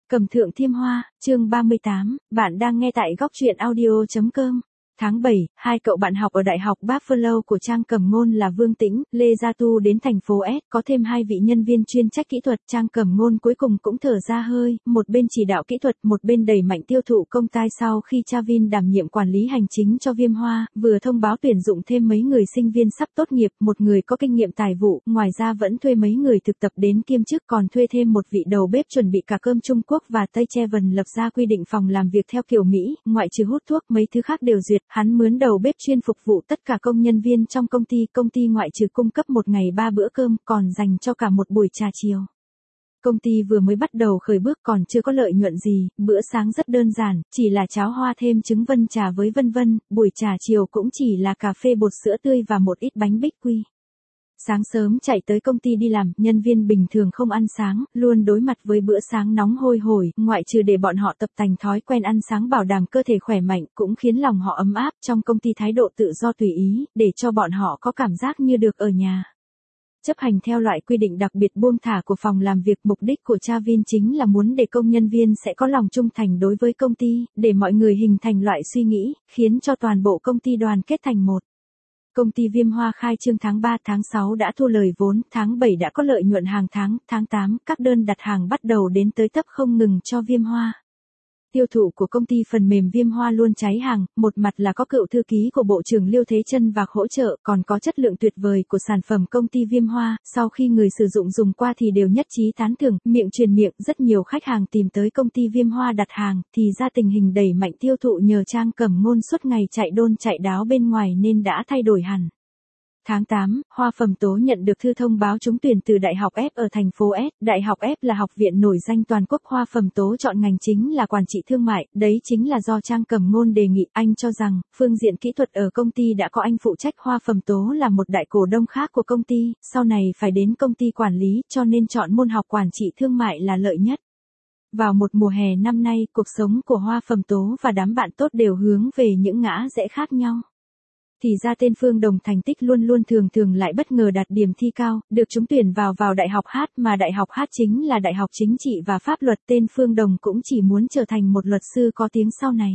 Cầm thượng thiêm hoa, chương 38, bạn đang nghe tại góc truyện audio.com. Tháng 7, hai cậu bạn học ở Đại học Buffalo của Trang Cẩm Ngôn là Vương Tĩnh, Lê Gia Tu đến thành phố S, có thêm hai vị nhân viên chuyên trách kỹ thuật. Trang Cẩm Ngôn cuối cùng cũng thở ra hơi, một bên chỉ đạo kỹ thuật, một bên đẩy mạnh tiêu thụ công ty. Sau khi Chavin đảm nhiệm quản lý hành chính cho Viêm Hoa, vừa thông báo tuyển dụng thêm mấy người sinh viên sắp tốt nghiệp, một người có kinh nghiệm tài vụ, ngoài ra vẫn thuê mấy người thực tập đến kiêm chức, còn thuê thêm một vị đầu bếp chuẩn bị cả cơm Trung Quốc và Tây. Chevan lập ra quy định phòng làm việc theo kiểu Mỹ, ngoại trừ hút thuốc, mấy thứ khác đều duyệt. Hắn mướn đầu bếp chuyên phục vụ tất cả công nhân viên trong công ty ngoại trừ cung cấp một ngày 3 bữa cơm, còn dành cho cả một buổi trà chiều. Công ty vừa mới bắt đầu khởi bước còn chưa có lợi nhuận gì, bữa sáng rất đơn giản, chỉ là cháo hoa thêm trứng vân trà với vân vân, buổi trà chiều cũng chỉ là cà phê bột sữa tươi và một ít bánh bích quy. Sáng sớm chạy tới công ty đi làm, nhân viên bình thường không ăn sáng, luôn đối mặt với bữa sáng nóng hôi hổi, ngoại trừ để bọn họ tập thành thói quen ăn sáng bảo đảm cơ thể khỏe mạnh, cũng khiến lòng họ ấm áp. Trong công ty thái độ tự do tùy ý, để cho bọn họ có cảm giác như được ở nhà. Chấp hành theo loại quy định đặc biệt buông thả của phòng làm việc, mục đích của Chavin chính là muốn để công nhân viên sẽ có lòng trung thành đối với công ty, để mọi người hình thành loại suy nghĩ, khiến cho toàn bộ công ty đoàn kết thành một. Công ty Viêm Hoa khai trương tháng 3, tháng 6 đã thu lời vốn, tháng 7 đã có lợi nhuận hàng tháng 8 các đơn đặt hàng bắt đầu đến tới tấp không ngừng cho Viêm Hoa. Tiêu thụ của công ty phần mềm Viêm Hoa luôn cháy hàng, một mặt là có cựu thư ký của Bộ trưởng Liêu Thế Chân và hỗ trợ, còn có chất lượng tuyệt vời của sản phẩm công ty Viêm Hoa, sau khi người sử dụng dùng qua thì đều nhất trí tán thưởng, miệng truyền miệng, rất nhiều khách hàng tìm tới công ty Viêm Hoa đặt hàng, thì ra tình hình đẩy mạnh tiêu thụ nhờ Trang Cẩm Ngôn suốt ngày chạy đôn chạy đáo bên ngoài nên đã thay đổi hẳn. Tháng 8, Hoa Phẩm Tố nhận được thư thông báo trúng tuyển từ Đại học F ở thành phố S. Đại học F là học viện nổi danh toàn quốc. Hoa Phẩm Tố chọn ngành chính là quản trị thương mại, đấy chính là do Trang Cẩm Ngôn đề nghị. Anh cho rằng, phương diện kỹ thuật ở công ty đã có anh phụ trách. Hoa Phẩm Tố là một đại cổ đông khác của công ty, sau này phải đến công ty quản lý, cho nên chọn môn học quản trị thương mại là lợi nhất. Vào một mùa hè năm nay, cuộc sống của Hoa Phẩm Tố và đám bạn tốt đều hướng về những ngã rẽ khác nhau. Thì ra tên Phương Đồng thành tích luôn luôn thường lại bất ngờ đạt điểm thi cao, được trúng tuyển vào Đại học H, mà Đại học H chính là Đại học Chính trị và Pháp luật. Tên Phương Đồng cũng chỉ muốn trở thành một luật sư có tiếng sau này.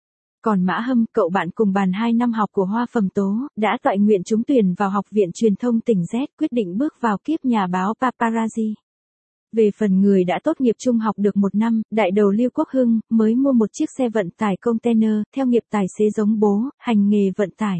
Còn Mã Hâm, cậu bạn cùng bàn 2 năm học của Hoa Phẩm Tố, đã toại nguyện trúng tuyển vào Học viện Truyền thông tỉnh Z, quyết định bước vào kiếp nhà báo paparazzi. Về phần người đã tốt nghiệp trung học được 1 năm, đại đầu Lưu Quốc Hưng, mới mua một chiếc xe vận tải container, theo nghiệp tài xế giống bố, hành nghề vận tải.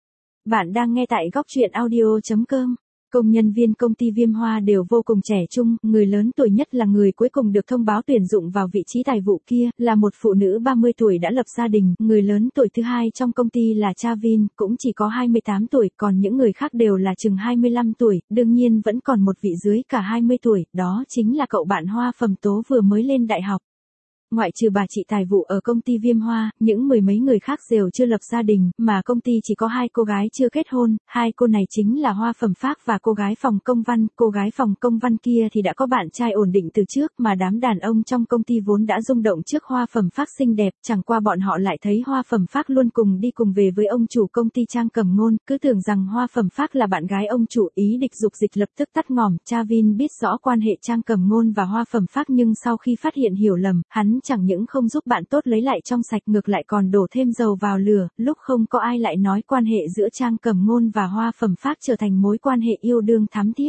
Bạn đang nghe tại góc truyện audio.com. Công nhân viên công ty Viêm Hoa đều vô cùng trẻ trung, người lớn tuổi nhất là người cuối cùng được thông báo tuyển dụng vào vị trí tài vụ kia, là một phụ nữ 30 tuổi đã lập gia đình, người lớn tuổi thứ hai trong công ty là Chavin, cũng chỉ có 28 tuổi, còn những người khác đều là chừng 25 tuổi, đương nhiên vẫn còn một vị dưới cả 20 tuổi, đó chính là cậu bạn Hoa Phẩm Tố vừa mới lên đại học. Ngoại trừ bà chị tài vụ ở công ty Viêm Hoa, những mười mấy người khác đều chưa lập gia đình, mà công ty chỉ có 2 cô gái chưa kết hôn, 2 cô này chính là Hoa Phẩm Phác và cô gái phòng công văn. Cô gái phòng công văn kia thì đã có bạn trai ổn định từ trước, mà đám đàn ông trong công ty vốn đã rung động trước Hoa Phẩm Phác xinh đẹp, chẳng qua bọn họ lại thấy Hoa Phẩm Phác luôn cùng đi cùng về với ông chủ công ty Trang Cẩm Ngôn, cứ tưởng rằng Hoa Phẩm Phác là bạn gái ông chủ, ý địch dục dịch lập tức tắt ngòm. Chavin biết rõ quan hệ Trang Cẩm Ngôn và Hoa Phẩm Phác, nhưng sau khi phát hiện hiểu lầm, hắn chẳng những không giúp bạn tốt lấy lại trong sạch, ngược lại còn đổ thêm dầu vào lửa, lúc không có ai lại nói quan hệ giữa Trang Cẩm Ngôn và Hoa Phẩm Phác trở thành mối quan hệ yêu đương thắm thiết.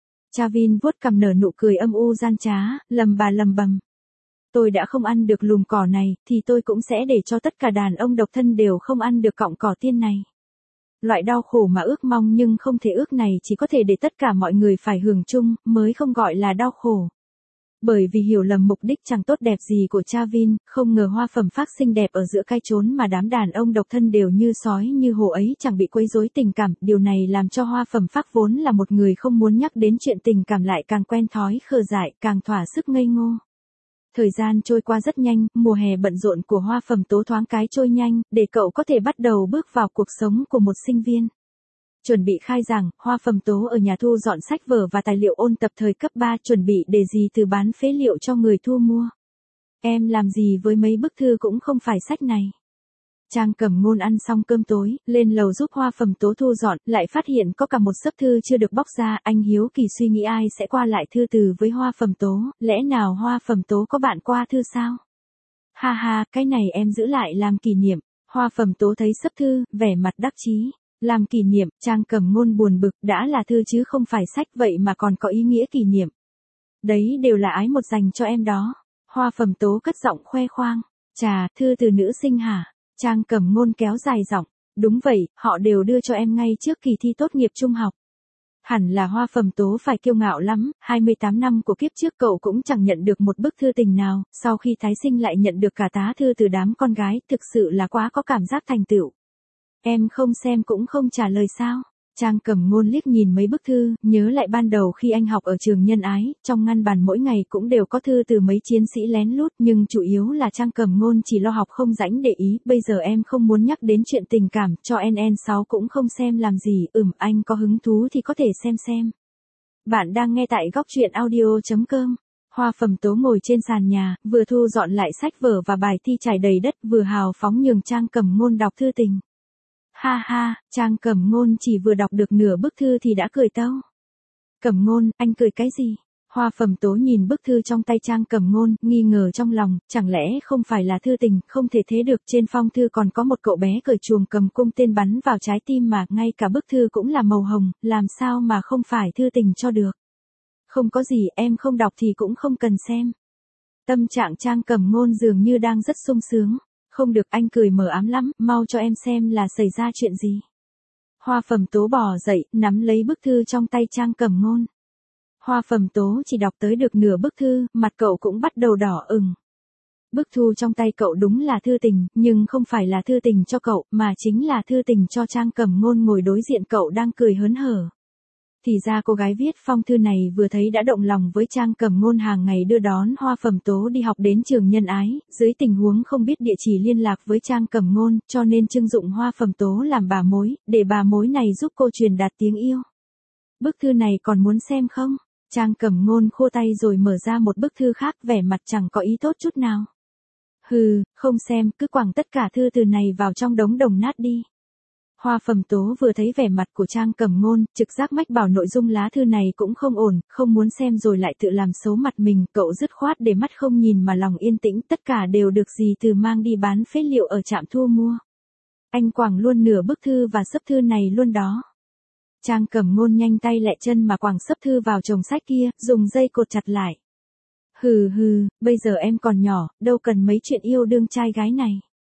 Chavin vuốt cằm nở nụ cười âm u gian trá, lầm bầm. Tôi đã không ăn được lùm cỏ này, thì tôi cũng sẽ để cho tất cả đàn ông độc thân đều không ăn được cọng cỏ tiên này. Loại đau khổ mà ước mong nhưng không thể ước này chỉ có thể để tất cả mọi người phải hưởng chung, mới không gọi là đau khổ. Bởi vì hiểu lầm mục đích chẳng tốt đẹp gì của Chavin, không ngờ Hoa Phẩm Phác xinh đẹp ở giữa cái chốn mà đám đàn ông độc thân đều như sói như hổ ấy chẳng bị quấy rối tình cảm, điều này làm cho Hoa Phẩm Phác vốn là một người không muốn nhắc đến chuyện tình cảm lại càng quen thói khờ dại, càng thỏa sức ngây ngô. Thời gian trôi qua rất nhanh, mùa hè bận rộn của Hoa Phẩm Tố thoáng cái trôi nhanh, để cậu có thể bắt đầu bước vào cuộc sống của một sinh viên. Chuẩn bị khai giảng, Hoa Phẩm Tố ở nhà thu dọn sách vở và tài liệu ôn tập thời cấp 3, chuẩn bị để gì từ bán phế liệu cho người thu mua. Em làm gì với mấy bức thư cũng không phải sách này. Trang Cẩm Ngôn ăn xong cơm tối, lên lầu giúp Hoa Phẩm Tố thu dọn, lại phát hiện có cả một xấp thư chưa được bóc ra, anh hiếu kỳ suy nghĩ ai sẽ qua lại thư từ với Hoa Phẩm Tố, lẽ nào Hoa Phẩm Tố có bạn qua thư sao? Ha ha, cái này em giữ lại làm kỷ niệm. Hoa Phẩm Tố thấy xấp thư, vẻ mặt đắc chí. Làm kỷ niệm, Trang Cẩm Ngôn buồn bực, đã là thư chứ không phải sách vậy mà còn có ý nghĩa kỷ niệm. Đấy đều là ái một dành cho em đó. Hoa Phẩm Tố cất giọng khoe khoang. Chà, thư từ nữ sinh hả? Trang Cẩm Ngôn kéo dài giọng. Đúng vậy, họ đều đưa cho em ngay trước kỳ thi tốt nghiệp trung học. Hẳn là Hoa Phẩm Tố phải kiêu ngạo lắm, 28 năm của kiếp trước cậu cũng chẳng nhận được một bức thư tình nào, sau khi tái sinh lại nhận được cả tá thư từ đám con gái, thực sự là quá có cảm giác thành tựu. Em không xem cũng không trả lời sao? Trang Cẩm Ngôn liếc nhìn mấy bức thư, nhớ lại ban đầu khi anh học ở trường Nhân Ái, trong ngăn bàn mỗi ngày cũng đều có thư từ mấy chiến sĩ lén lút, nhưng chủ yếu là Trang Cẩm Ngôn chỉ lo học không rảnh để ý, bây giờ em không muốn nhắc đến chuyện tình cảm, cho NN6 cũng không xem làm gì, anh có hứng thú thì có thể xem. Bạn đang nghe tại góc truyện audio.com. Hoa Phẩm Tố ngồi trên sàn nhà, vừa thu dọn lại sách vở và bài thi trải đầy đất, vừa hào phóng nhường Trang Cẩm Ngôn đọc thư tình. Ha ha, Trang Cẩm Ngôn chỉ vừa đọc được nửa bức thư thì đã cười tâu. Cẩm Ngôn, anh cười cái gì? Hoa Phẩm Tố nhìn bức thư trong tay Trang Cẩm Ngôn, nghi ngờ trong lòng, chẳng lẽ không phải là thư tình, không thể thế được, trên phong thư còn có một cậu bé cởi chuồng cầm cung tên bắn vào trái tim mà, ngay cả bức thư cũng là màu hồng, làm sao mà không phải thư tình cho được. Không có gì, em không đọc thì cũng không cần xem. Tâm trạng Trang Cẩm Ngôn dường như đang rất sung sướng. Không được, anh cười mờ ám lắm, mau cho em xem là xảy ra chuyện gì. Hoa Phẩm Tố bò dậy, nắm lấy bức thư trong tay Trang Cẩm Ngôn. Hoa Phẩm Tố chỉ đọc tới được nửa bức thư, mặt cậu cũng bắt đầu đỏ ửng. Bức thư trong tay cậu đúng là thư tình, nhưng không phải là thư tình cho cậu, mà chính là thư tình cho Trang Cẩm Ngôn ngồi đối diện cậu đang cười hớn hở. Thì ra cô gái viết phong thư này vừa thấy đã động lòng với Trang Cẩm Ngôn, hàng ngày đưa đón Hoa Phẩm Tố đi học đến trường Nhân Ái, dưới tình huống không biết địa chỉ liên lạc với Trang Cẩm Ngôn, cho nên trưng dụng Hoa Phẩm Tố làm bà mối, để bà mối này giúp cô truyền đạt tiếng yêu. Bức thư này còn muốn xem không? Trang Cẩm Ngôn khô tay rồi mở ra một bức thư khác, vẻ mặt chẳng có ý tốt chút nào. Hừ, không xem, cứ quẳng tất cả thư từ này vào trong đống đồng nát đi. Hoa Phẩm Tố vừa thấy vẻ mặt của Trang Cẩm Ngôn, trực giác mách bảo nội dung lá thư này cũng không ổn, không muốn xem rồi lại tự làm xấu mặt mình, cậu dứt khoát để mắt không nhìn mà lòng yên tĩnh, tất cả đều được dì Từ mang đi bán phế liệu ở trạm thu mua. Anh quẳng luôn nửa bức thư và xấp thư này luôn đó. Trang Cẩm Ngôn nhanh tay lẹ chân mà quẳng xấp thư vào chồng sách kia, dùng dây cột chặt lại. Hừ, bây giờ em còn nhỏ, đâu cần mấy chuyện yêu đương trai gái này.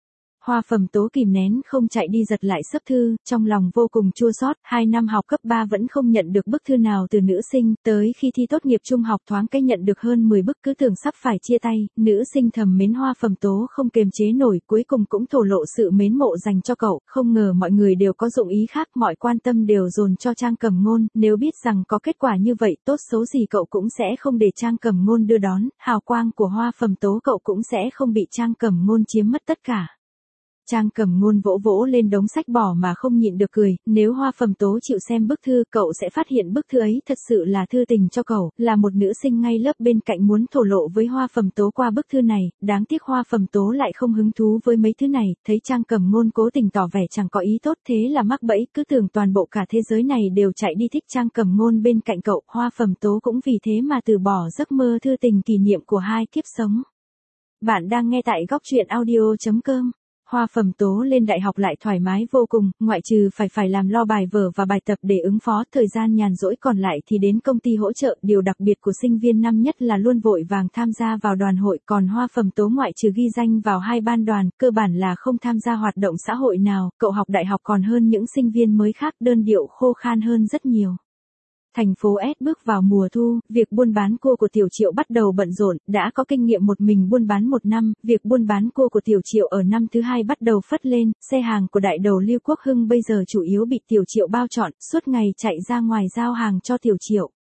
Hoa Phẩm Tố kìm nén không chạy đi giật lại xấp thư, trong lòng vô cùng chua xót, 2 năm học cấp 3 vẫn không nhận được bức thư nào từ nữ sinh, tới khi thi tốt nghiệp trung học thoáng cái nhận được hơn 10 bức, cứ tưởng sắp phải chia tay, nữ sinh thầm mến Hoa Phẩm Tố không kiềm chế nổi, cuối cùng cũng thổ lộ sự mến mộ dành cho cậu, không ngờ mọi người đều có dụng ý khác, mọi quan tâm đều dồn cho Trang Cẩm Ngôn, nếu biết rằng có kết quả như vậy, tốt xấu gì cậu cũng sẽ không để Trang Cẩm Ngôn đưa đón, hào quang của Hoa Phẩm Tố cậu cũng sẽ không bị Trang Cẩm Ngôn chiếm mất tất cả. Trang Cẩm Ngôn vỗ lên đống sách bỏ mà không nhịn được cười, nếu Hoa Phẩm Tố chịu xem bức thư, cậu sẽ phát hiện bức thư ấy thật sự là thư tình cho cậu, là một nữ sinh ngay lớp bên cạnh muốn thổ lộ với Hoa Phẩm Tố qua bức thư này, đáng tiếc Hoa Phẩm Tố lại không hứng thú với mấy thứ này, thấy Trang Cẩm Ngôn cố tình tỏ vẻ chẳng có ý tốt, thế là mắc bẫy, cứ tưởng toàn bộ cả thế giới này đều chạy đi thích Trang Cẩm Ngôn bên cạnh cậu, Hoa Phẩm Tố cũng vì thế mà từ bỏ giấc mơ thư tình kỷ niệm của 2 kiếp sống. Bạn đang nghe tại góc truyện audio.com. Hoa Phẩm Tố lên đại học lại thoải mái vô cùng, ngoại trừ phải làm lo bài vở và bài tập để ứng phó, thời gian nhàn rỗi còn lại thì đến công ty hỗ trợ, điều đặc biệt của sinh viên năm nhất là luôn vội vàng tham gia vào đoàn hội, còn Hoa Phẩm Tố ngoại trừ ghi danh vào 2 ban đoàn, cơ bản là không tham gia hoạt động xã hội nào, cậu học đại học còn hơn những sinh viên mới khác, đơn điệu khô khan hơn rất nhiều. Thành phố S bước vào mùa thu, việc buôn bán cua của Tiểu Triệu bắt đầu bận rộn, đã có kinh nghiệm một mình buôn bán 1 năm, việc buôn bán cua của Tiểu Triệu ở năm thứ 2 bắt đầu phất lên, xe hàng của đại đầu Lưu Quốc Hưng bây giờ chủ yếu bị Tiểu Triệu bao trọn, suốt ngày chạy ra ngoài giao hàng cho Tiểu Triệu.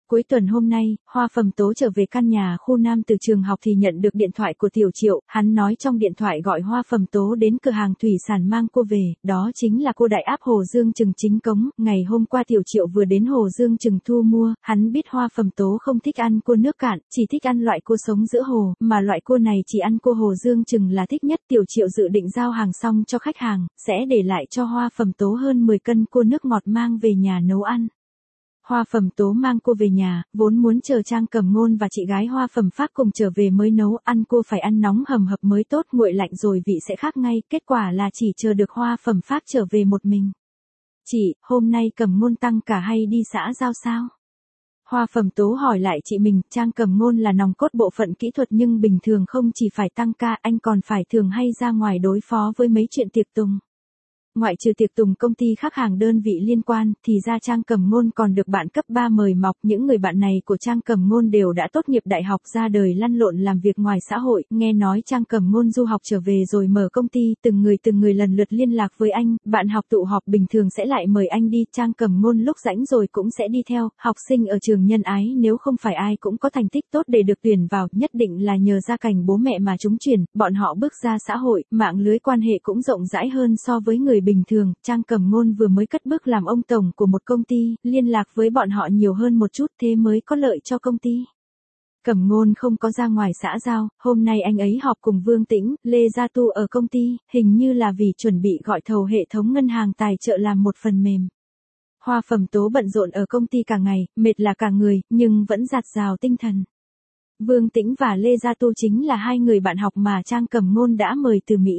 Cuối tuần hôm nay, Hoa Phẩm Tố trở về căn nhà khu Nam từ trường học thì nhận được điện thoại của Tiểu Triệu, hắn nói trong điện thoại gọi Hoa Phẩm Tố đến cửa hàng thủy sản mang cô về, đó chính là cô đại áp Hồ Dương Trừng chính cống, ngày hôm qua Tiểu Triệu vừa đến Hồ Dương Trừng thu mua, hắn biết Hoa Phẩm Tố không thích ăn cua nước cạn, chỉ thích ăn loại cua sống giữa hồ, mà loại cua này chỉ ăn cua Hồ Dương Trừng là thích nhất. Tiểu Triệu dự định giao hàng xong cho khách hàng, sẽ để lại cho Hoa Phẩm Tố hơn 10 cân cua nước ngọt mang về nhà nấu ăn. Hoa Phẩm Tố mang cô về nhà, vốn muốn chờ Trang Cẩm Ngôn và chị gái Hoa Phẩm Phác cùng trở về mới nấu, ăn cua phải ăn nóng hầm hập mới tốt, nguội lạnh rồi vị sẽ khác ngay, kết quả là chỉ chờ được Hoa Phẩm Phác trở về một mình. Chị, hôm nay Cẩm Ngôn tăng cả hay đi xã giao sao? Hoa Phẩm Tố hỏi lại chị mình, Trang Cẩm Ngôn là nòng cốt bộ phận kỹ thuật nhưng bình thường không chỉ phải tăng ca, anh còn phải thường hay ra ngoài đối phó với mấy chuyện tiệc tùng. Ngoại trừ tiệc tùng công ty khác hàng đơn vị liên quan, thì ra Trang Cẩm Ngôn còn được bạn cấp 3 mời mọc. Những người bạn này của Trang Cẩm Ngôn đều đã tốt nghiệp đại học ra đời lăn lộn làm việc ngoài xã hội. Nghe nói Trang Cẩm Ngôn du học trở về rồi mở công ty, từng người lần lượt liên lạc với anh, bạn học tụ họp bình thường sẽ lại mời anh đi. Trang Cẩm Ngôn lúc rảnh rồi cũng sẽ đi theo. Học sinh ở trường Nhân Ái nếu không phải ai cũng có thành tích tốt để được tuyển vào, nhất định là nhờ gia cảnh bố mẹ mà trúng tuyển. Bọn họ bước ra xã hội, mạng lưới quan hệ cũng rộng rãi hơn so với người bình thường. Trang Cẩm Ngôn vừa mới cất bước làm ông tổng của một công ty, liên lạc với bọn họ nhiều hơn một chút, thế mới có lợi cho công ty. Cẩm Ngôn không có ra ngoài xã giao, hôm nay anh ấy họp cùng Vương Tĩnh, Lê Gia Tu ở công ty, hình như là vì chuẩn bị gọi thầu hệ thống ngân hàng tài trợ làm một phần mềm. Hoa Phẩm Tố bận rộn ở công ty cả ngày, mệt là cả người, nhưng vẫn dạt dào tinh thần. Vương Tĩnh và Lê Gia Tu chính là hai người bạn học mà Trang Cẩm Ngôn đã mời từ Mỹ.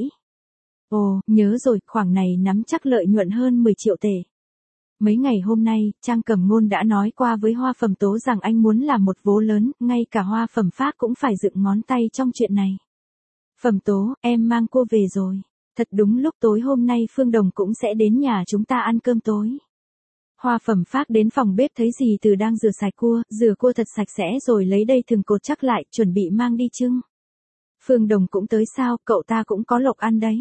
Ồ, nhớ rồi, khoảng này nắm chắc lợi nhuận hơn 10 triệu tệ. Mấy ngày hôm nay, Trang Cẩm Ngôn đã nói qua với Hoa Phẩm Tố rằng anh muốn làm một vố lớn, ngay cả Hoa Phẩm Phác cũng phải dựng ngón tay trong chuyện này. Phẩm Tố, em mang cô về rồi. Thật đúng lúc tối hôm nay Phương Đồng cũng sẽ đến nhà chúng ta ăn cơm tối. Hoa Phẩm Phác đến phòng bếp thấy dì Từ đang rửa sạch cua, rửa cua thật sạch sẽ rồi lấy đây thừng cột chắc lại, chuẩn bị mang đi chưng. Phương Đồng cũng tới sao, cậu ta cũng có lộc ăn đấy.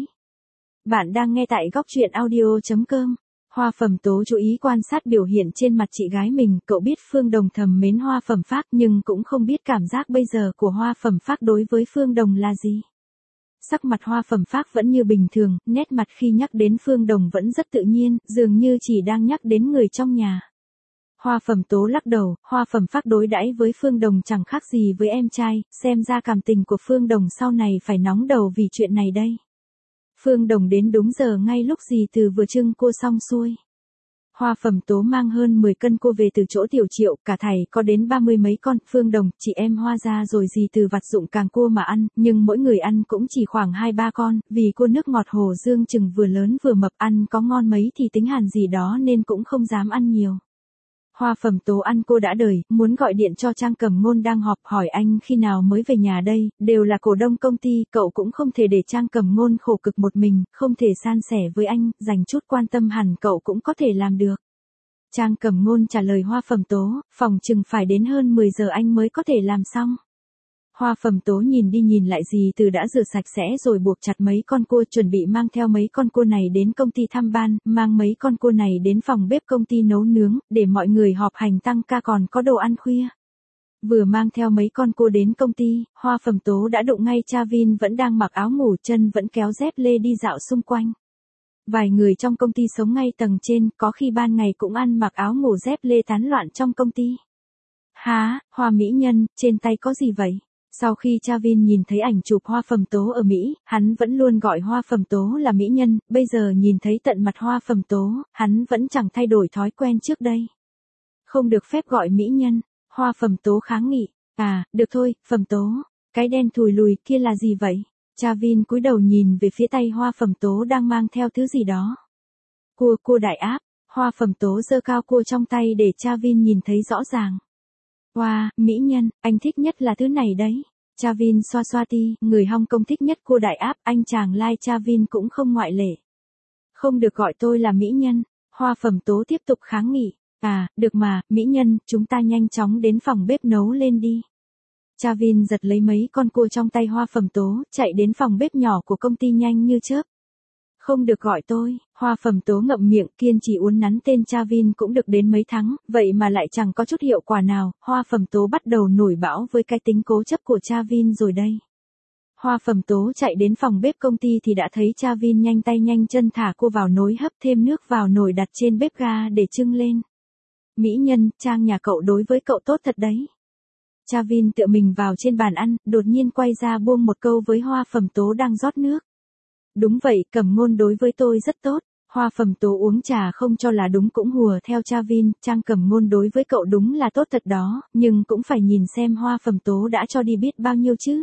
Bạn đang nghe tại góc truyện audio.com. Hoa Phẩm Tố chú ý quan sát biểu hiện trên mặt chị gái mình, cậu biết Phương Đồng thầm mến Hoa Phẩm Phác nhưng cũng không biết cảm giác bây giờ của Hoa Phẩm Phác đối với Phương Đồng là gì. Sắc mặt Hoa Phẩm Phác vẫn như bình thường, nét mặt khi nhắc đến Phương Đồng vẫn rất tự nhiên, dường như chỉ đang nhắc đến người trong nhà. Hoa Phẩm Tố lắc đầu, Hoa Phẩm Phác đối đãi với Phương Đồng chẳng khác gì với em trai, xem ra cảm tình của Phương Đồng sau này phải nóng đầu vì chuyện này đây. Phương Đồng đến đúng giờ ngay lúc dì Từ vừa trưng cua xong xuôi. Hoa Phẩm Tố mang hơn 10 cân cua về từ chỗ Tiểu Triệu, cả thảy có đến 30 mấy con. Phương Đồng, chị em Hoa ra rồi dì Từ vặt dụng càng cua mà ăn, nhưng mỗi người ăn cũng chỉ khoảng 2-3 con, vì cua nước ngọt Hồ Dương Trừng vừa lớn vừa mập, ăn có ngon mấy thì tính hàn gì đó nên cũng không dám ăn nhiều. Hoa Phẩm Tố ăn cô đã đời, muốn gọi điện cho Trang Cẩm Ngôn đang họp, hỏi anh khi nào mới về nhà đây, đều là cổ đông công ty, cậu cũng không thể để Trang Cẩm Ngôn khổ cực một mình, không thể san sẻ với anh, dành chút quan tâm hẳn cậu cũng có thể làm được. Trang Cẩm Ngôn trả lời Hoa Phẩm Tố, phòng chừng phải đến hơn 10 giờ anh mới có thể làm xong. Hoa Phẩm Tố nhìn đi nhìn lại dì Từ đã rửa sạch sẽ rồi buộc chặt mấy con cua, chuẩn bị mang theo mấy con cua này đến công ty thăm ban, mang mấy con cua này đến phòng bếp công ty nấu nướng, để mọi người họp hành tăng ca còn có đồ ăn khuya. Vừa mang theo mấy con cua đến công ty, Hoa Phẩm Tố đã đụng ngay Chavin vẫn đang mặc áo ngủ, chân vẫn kéo dép lê đi dạo xung quanh. Vài người trong công ty sống ngay tầng trên, có khi ban ngày cũng ăn mặc áo ngủ dép lê tán loạn trong công ty. Há, Hoa mỹ nhân, trên tay có gì vậy? Sau khi Chavin nhìn thấy ảnh chụp Hoa Phẩm Tố ở Mỹ, hắn vẫn luôn gọi Hoa Phẩm Tố là mỹ nhân, bây giờ nhìn thấy tận mặt Hoa Phẩm Tố, hắn vẫn chẳng thay đổi thói quen trước đây. Không được phép gọi mỹ nhân, Hoa Phẩm Tố kháng nghị. À, được thôi, Phẩm Tố, cái đen thùi lùi kia là gì vậy? Chavin cúi đầu nhìn về phía tay Hoa Phẩm Tố đang mang theo thứ gì đó. Cua đại áp, Hoa Phẩm Tố giơ cao cua trong tay để Chavin nhìn thấy rõ ràng. Wow, mỹ nhân, anh thích nhất là thứ này đấy. Chavin xoa xoa ti, người Hong Kong thích nhất cua đại áp, anh chàng lai Chavin cũng không ngoại lệ. Không được gọi tôi là mỹ nhân, Hoa Phẩm Tố tiếp tục kháng nghị. À, được mà, mỹ nhân, chúng ta nhanh chóng đến phòng bếp nấu lên đi. Chavin giật lấy mấy con cua trong tay Hoa Phẩm Tố, chạy đến phòng bếp nhỏ của công ty nhanh như chớp. Không được gọi tôi, Hoa Phẩm Tố ngậm miệng kiên trì uốn nắn tên Chavin cũng được đến mấy tháng, vậy mà lại chẳng có chút hiệu quả nào, Hoa Phẩm Tố bắt đầu nổi bão với cái tính cố chấp của Chavin rồi đây. Hoa Phẩm Tố chạy đến phòng bếp công ty thì đã thấy Chavin nhanh tay nhanh chân thả cô vào nồi hấp thêm nước vào nồi đặt trên bếp ga để trưng lên. Mỹ nhân, Trang nhà cậu đối với cậu tốt thật đấy. Chavin tựa mình vào trên bàn ăn, đột nhiên quay ra buông một câu với Hoa Phẩm Tố đang rót nước. Đúng vậy, Cẩm Ngôn đối với tôi rất tốt. Hoa Phẩm Tố uống trà không cho là đúng cũng hùa theo Chavin, Trang Cẩm Ngôn đối với cậu đúng là tốt thật đó, nhưng cũng phải nhìn xem Hoa Phẩm Tố đã cho đi biết bao nhiêu chứ.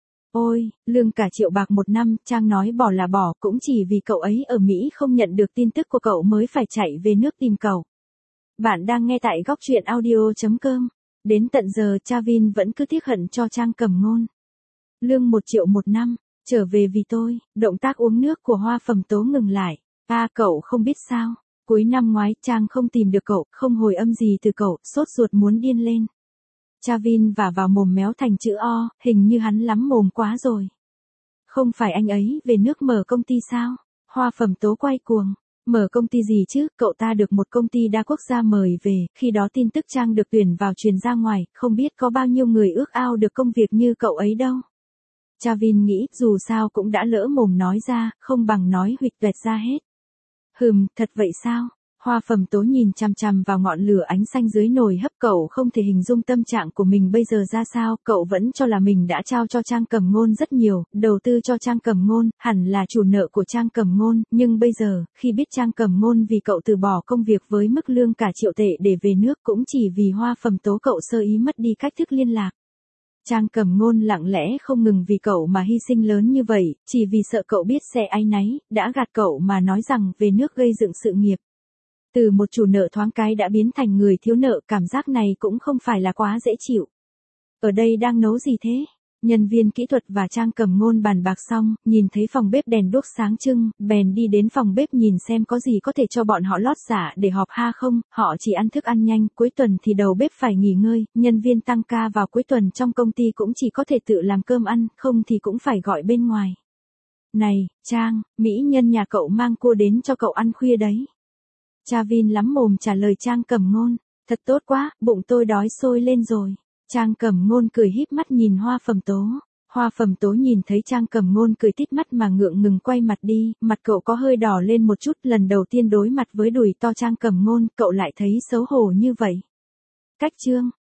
Ôi, lương cả triệu bạc một năm, Trang nói bỏ là bỏ, cũng chỉ vì cậu ấy ở Mỹ không nhận được tin tức của cậu mới phải chạy về nước tìm cậu. Bạn đang nghe tại góc truyện audio.com. Đến tận giờ Chavin vẫn cứ tiếc hận cho Trang Cẩm Ngôn. Lương 1 triệu một năm, trở về vì tôi, động tác uống nước của Hoa Phẩm Tố ngừng lại. Cậu không biết sao, cuối năm ngoái Trang không tìm được cậu, không hồi âm gì từ cậu, sốt ruột muốn điên lên. Chavin vả vào mồm méo thành chữ O, hình như hắn lắm mồm quá rồi. Không phải anh ấy về nước mở công ty sao? Hoa Phẩm Tố quay cuồng. Mở công ty gì chứ, cậu ta được một công ty đa quốc gia mời về, khi đó tin tức Trang được tuyển vào truyền ra ngoài, không biết có bao nhiêu người ước ao được công việc như cậu ấy đâu. Chavin nghĩ, dù sao cũng đã lỡ mồm nói ra, không bằng nói huỵch toẹt ra hết. Thật vậy sao? Hoa Phẩm Tố nhìn chằm chằm vào ngọn lửa ánh xanh dưới nồi hấp, cậu không thể hình dung tâm trạng của mình bây giờ ra sao, cậu vẫn cho là mình đã trao cho Trang Cẩm Ngôn rất nhiều, đầu tư cho Trang Cẩm Ngôn, hẳn là chủ nợ của Trang Cẩm Ngôn, nhưng bây giờ, khi biết Trang Cẩm Ngôn vì cậu từ bỏ công việc với mức lương cả triệu tệ để về nước cũng chỉ vì Hoa Phẩm Tố cậu sơ ý mất đi cách thức liên lạc. Trang Cẩm Ngôn lặng lẽ không ngừng vì cậu mà hy sinh lớn như vậy, chỉ vì sợ cậu biết sẽ áy náy, đã gạt cậu mà nói rằng về nước gây dựng sự nghiệp. Từ một chủ nợ thoáng cái đã biến thành người thiếu nợ, cảm giác này cũng không phải là quá dễ chịu. Ở đây đang nấu gì thế? Nhân viên kỹ thuật và Trang Cẩm Ngôn bàn bạc xong, nhìn thấy phòng bếp đèn đuốc sáng trưng, bèn đi đến phòng bếp nhìn xem có gì có thể cho bọn họ lót giả để họp ha không, họ chỉ ăn thức ăn nhanh, cuối tuần thì đầu bếp phải nghỉ ngơi, nhân viên tăng ca vào cuối tuần trong công ty cũng chỉ có thể tự làm cơm ăn, không thì cũng phải gọi bên ngoài. Này, Trang, mỹ nhân nhà cậu mang cua đến cho cậu ăn khuya đấy. Chavin lắm mồm trả lời Trang Cẩm Ngôn, thật tốt quá, bụng tôi đói sôi lên rồi. Trang Cẩm Ngôn cười híp mắt nhìn Hoa Phẩm Tố. Hoa Phẩm Tố nhìn thấy Trang Cẩm Ngôn cười tít mắt mà ngượng ngừng quay mặt đi, mặt cậu có hơi đỏ lên một chút, lần đầu tiên đối mặt với đùi to Trang Cẩm Ngôn, cậu lại thấy xấu hổ như vậy. Cách chương